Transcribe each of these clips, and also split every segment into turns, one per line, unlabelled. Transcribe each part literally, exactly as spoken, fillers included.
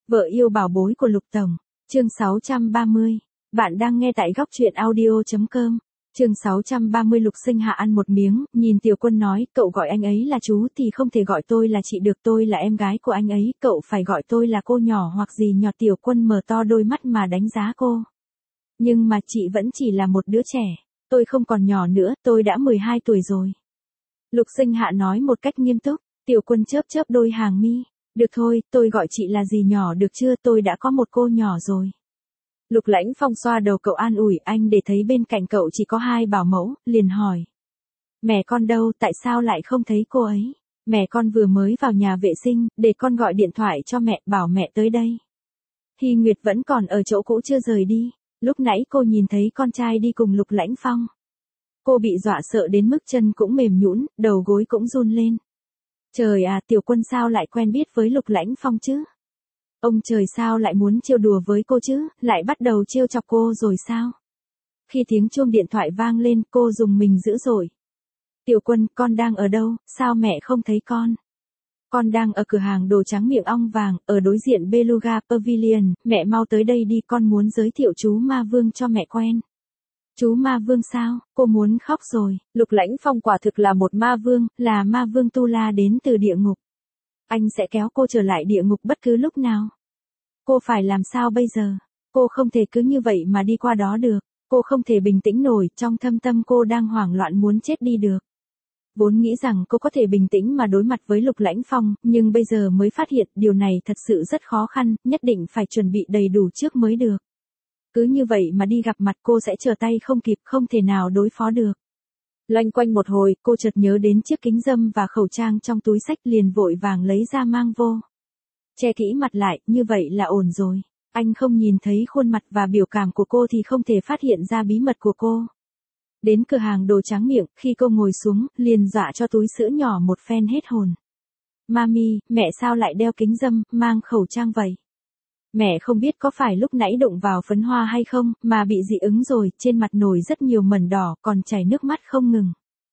Vợ yêu bảo bối của Lục Tổng. Chương sáu trăm ba mươi. Bạn đang nghe tại góc truyện audio.com. Chương sáu trăm ba mươi. Lục Sinh Hạ ăn một miếng, nhìn Tiểu Quân nói, cậu gọi anh ấy là chú thì không thể gọi tôi là chị được, tôi là em gái của anh ấy, cậu phải gọi tôi là cô nhỏ hoặc gì nhọt. Tiểu Quân mở to đôi mắt mà đánh giá cô. Nhưng mà chị vẫn chỉ là một đứa trẻ, tôi không còn nhỏ nữa, tôi đã mười hai tuổi rồi. Lục Sinh Hạ nói một cách nghiêm túc. Tiểu Quân chớp chớp đôi hàng mi. Được thôi, tôi gọi chị là gì nhỏ được chưa, tôi đã có một cô nhỏ rồi. Lục Lãnh Phong xoa đầu cậu an ủi anh để thấy bên cạnh cậu chỉ có hai bảo mẫu, liền hỏi. Mẹ con đâu, tại sao lại không thấy cô ấy? Mẹ con vừa mới vào nhà vệ sinh, để con gọi điện thoại cho mẹ, bảo mẹ tới đây. Hy Nguyệt vẫn còn ở chỗ cũ chưa rời đi, lúc nãy cô nhìn thấy con trai đi cùng Lục Lãnh Phong. Cô bị dọa sợ đến mức chân cũng mềm nhũn, đầu gối cũng run lên. Trời à, Tiểu Quân sao lại quen biết với Lục Lãnh Phong chứ? Ông trời sao lại muốn trêu đùa với cô chứ, lại bắt đầu trêu chọc cô rồi sao? Khi tiếng chuông điện thoại vang lên, cô dùng mình dữ dội. Tiểu Quân, con đang ở đâu, sao mẹ không thấy con? Con đang ở cửa hàng đồ trắng miệng ong vàng, ở đối diện Beluga Pavilion, mẹ mau tới đây đi, con muốn giới thiệu chú Ma Vương cho mẹ quen. Chú Ma Vương sao, cô muốn khóc rồi. Lục Lãnh Phong quả thực là một ma vương, là ma vương tu la đến từ địa ngục. Anh sẽ kéo cô trở lại địa ngục bất cứ lúc nào. Cô phải làm sao bây giờ? Cô không thể cứ như vậy mà đi qua đó được. Cô không thể bình tĩnh nổi, trong thâm tâm cô đang hoảng loạn muốn chết đi được. Vốn nghĩ rằng cô có thể bình tĩnh mà đối mặt với Lục Lãnh Phong, nhưng bây giờ mới phát hiện điều này thật sự rất khó khăn, nhất định phải chuẩn bị đầy đủ trước mới được. Cứ như vậy mà đi gặp mặt cô sẽ trở tay không kịp, không thể nào đối phó được. Loanh quanh một hồi, cô chợt nhớ đến chiếc kính râm và khẩu trang trong túi xách, liền vội vàng lấy ra mang vô. Che kỹ mặt lại, như vậy là ổn rồi. Anh không nhìn thấy khuôn mặt và biểu cảm của cô thì không thể phát hiện ra bí mật của cô. Đến cửa hàng đồ trắng miệng, khi cô ngồi xuống, liền dọa cho túi sữa nhỏ một phen hết hồn. Mami, mẹ sao lại đeo kính râm, mang khẩu trang vậy? Mẹ không biết có phải lúc nãy đụng vào phấn hoa hay không, mà bị dị ứng rồi, trên mặt nổi rất nhiều mẩn đỏ, còn chảy nước mắt không ngừng.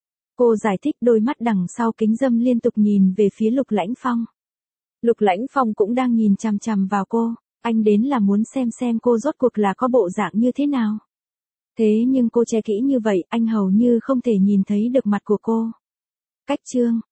Cô giải thích, đôi mắt đằng sau kính râm liên tục nhìn về phía Lục Lãnh Phong. Lục Lãnh Phong cũng đang nhìn chằm chằm vào cô, anh đến là muốn xem xem cô rốt cuộc là có bộ dạng như thế nào. Thế nhưng cô che kỹ như vậy, anh hầu như không thể nhìn thấy được mặt của cô. Cách chương.